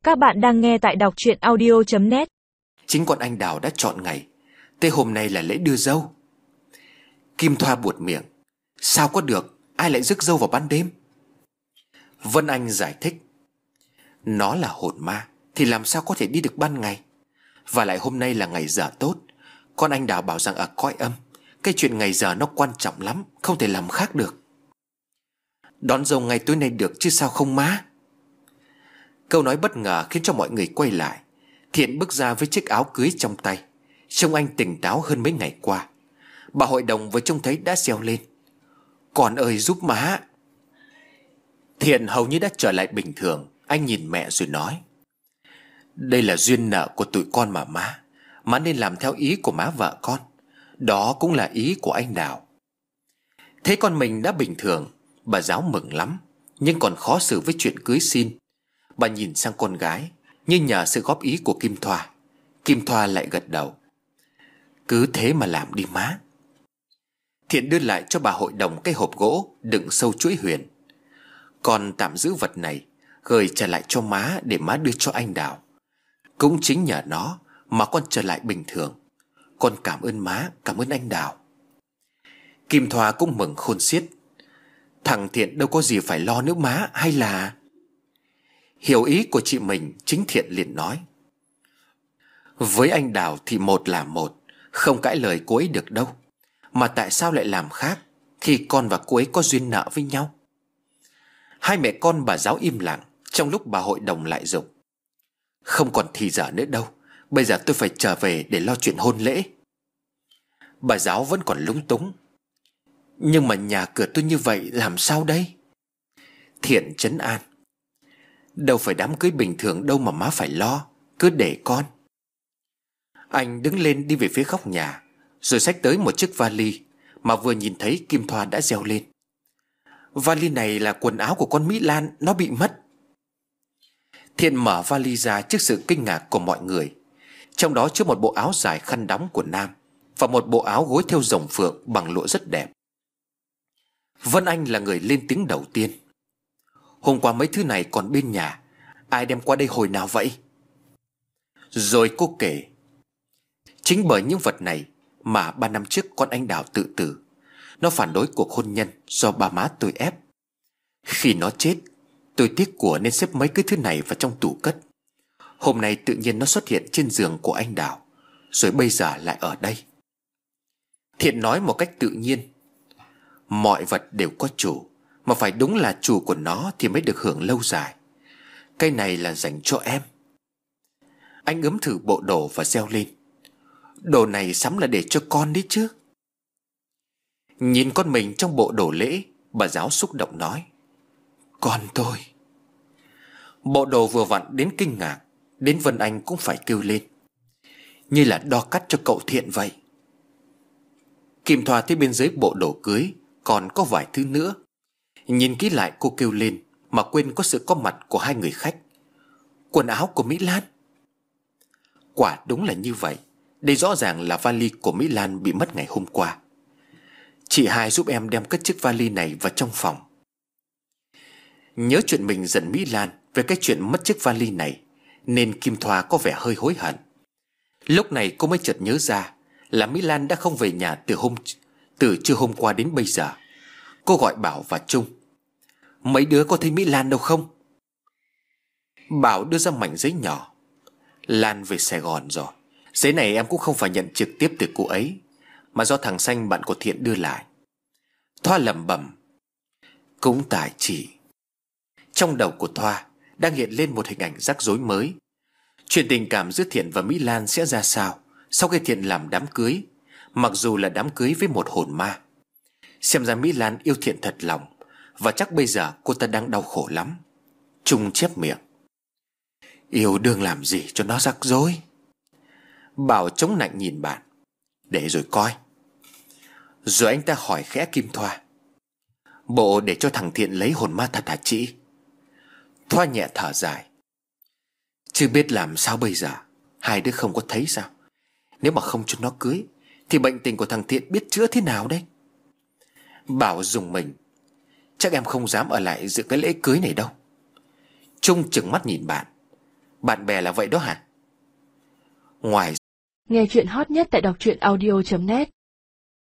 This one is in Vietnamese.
Các bạn đang nghe tại đọc truyện audio.net. Chính con anh Đào đã chọn ngày, tới hôm nay là lễ đưa dâu. Kim Thoa buột miệng: sao có được, ai lại rước dâu vào ban đêm? Vân Anh giải thích: nó là hồn ma thì làm sao có thể đi được ban ngày. Và lại hôm nay là ngày giờ tốt. Con anh Đào bảo rằng ở cõi âm, cái chuyện ngày giờ nó quan trọng lắm, không thể làm khác được. Đón dâu ngay tối nay được chứ sao không má? Câu nói bất ngờ khiến cho mọi người quay lại. Thiện bước ra với chiếc áo cưới trong tay, trông anh tỉnh táo hơn mấy ngày qua. Bà hội đồng vừa trông thấy đã reo lên: con ơi giúp má. Thiện hầu như đã trở lại bình thường. Anh nhìn mẹ rồi nói: đây là duyên nợ của tụi con mà má. Má nên làm theo ý của má vợ con. Đó cũng là ý của anh Đào. Thấy con mình đã bình thường, bà giáo mừng lắm, nhưng còn khó xử với chuyện cưới xin. Bà nhìn sang con gái như nhờ sự góp ý của Kim Thoa. Kim Thoa lại gật đầu: cứ thế mà làm đi má. Thiện đưa lại cho bà hội đồng cái hộp gỗ đựng sâu chuỗi huyền. Con tạm giữ vật này, gửi trả lại cho má để má đưa cho anh Đào. Cũng chính nhờ nó mà con trở lại bình thường. Con cảm ơn má, cảm ơn anh Đào. Kim Thoa cũng mừng khôn xiết. Thằng Thiện đâu có gì phải lo nữa má, hay là... Hiểu ý của chị mình, chính Thiện liền nói: với anh Đào thì một là một, không cãi lời cô ấy được đâu. Mà tại sao lại làm khác khi con và cô ấy có duyên nợ với nhau? Hai mẹ con bà giáo im lặng, trong lúc bà hội đồng lại giục: không còn thì giờ nữa đâu, bây giờ tôi phải trở về để lo chuyện hôn lễ. Bà giáo vẫn còn lúng túng: nhưng mà nhà cửa tôi như vậy làm sao đây? Thiện trấn an: đâu phải đám cưới bình thường đâu mà má phải lo, cứ để con. Anh đứng lên đi về phía góc nhà, rồi xách tới một chiếc vali mà vừa nhìn thấy Kim Thoa đã reo lên: vali này là quần áo của con Mỹ Lan, nó bị mất. Thiện mở vali ra trước sự kinh ngạc của mọi người. Trong đó chứa một bộ áo dài khăn đóng của nam và một bộ áo gối thêu rồng phượng bằng lụa rất đẹp. Vân Anh là người lên tiếng đầu tiên: hôm qua mấy thứ này còn bên nhà, ai đem qua đây hồi nào vậy? Rồi cô kể: chính bởi những vật này mà 3 năm trước con anh Đào tự tử. Nó phản đối cuộc hôn nhân do ba má tôi ép. Khi nó chết, tôi tiếc của nên xếp mấy cái thứ này vào trong tủ cất. Hôm nay tự nhiên nó xuất hiện trên giường của anh Đào, rồi bây giờ lại ở đây. Thiện nói một cách tự nhiên: mọi vật đều có chủ, mà phải đúng là chủ của nó thì mới được hưởng lâu dài. Cái này là dành cho em. Anh ướm thử bộ đồ và reo lên: đồ này sắm là để cho con đấy chứ. Nhìn con mình trong bộ đồ lễ, bà giáo xúc động nói: con tôi. Bộ đồ vừa vặn đến kinh ngạc, đến Vân Anh cũng phải kêu lên: như là đo cắt cho cậu Thiện vậy. Kim Thoa thấy bên dưới bộ đồ cưới còn có vài thứ nữa. Nhìn kỹ lại cô kêu lên mà quên có sự có mặt của hai người khách: quần áo của Mỹ Lan. Quả đúng là như vậy. Đây rõ ràng là vali của Mỹ Lan bị mất ngày hôm qua. Chị hai giúp em đem cất chiếc vali này vào trong phòng. Nhớ chuyện mình giận Mỹ Lan về cái chuyện mất chiếc vali này, nên Kim Thoa có vẻ hơi hối hận. Lúc này cô mới chợt nhớ ra là Mỹ Lan đã không về nhà từ trưa hôm qua đến bây giờ. Cô gọi Bảo và Trung: mấy đứa có thấy Mỹ Lan đâu không? Bảo đưa ra mảnh giấy nhỏ: Lan về Sài Gòn rồi. Giấy này em cũng không phải nhận trực tiếp từ cô ấy, mà do thằng Xanh bạn của Thiện đưa lại. Thoa lẩm bẩm: cũng tại chị. Trong đầu của Thoa đang hiện lên một hình ảnh rắc rối mới. Chuyện tình cảm giữa Thiện và Mỹ Lan sẽ ra sao sau khi Thiện làm đám cưới, mặc dù là đám cưới với một hồn ma. Xem ra Mỹ Lan yêu Thiện thật lòng, và chắc bây giờ cô ta đang đau khổ lắm. Trung chép miệng: yêu đương làm gì cho nó rắc rối. Bảo chống nạnh nhìn bạn: để rồi coi. Rồi anh ta hỏi khẽ Kim Thoa: bộ để cho thằng Thiện lấy hồn ma thật hả chị? Thoa nhẹ thở dài: chưa biết làm sao bây giờ. Hai đứa không có thấy sao? Nếu mà không cho nó cưới thì bệnh tình của thằng Thiện biết chữa thế nào đây? Bảo dùng mình: chắc em không dám ở lại dự cái lễ cưới này đâu. Trung trừng mắt nhìn bạn: Bạn bè là vậy đó hả? Ngoài Nghe chuyện hot nhất tại đọc truyện audio.net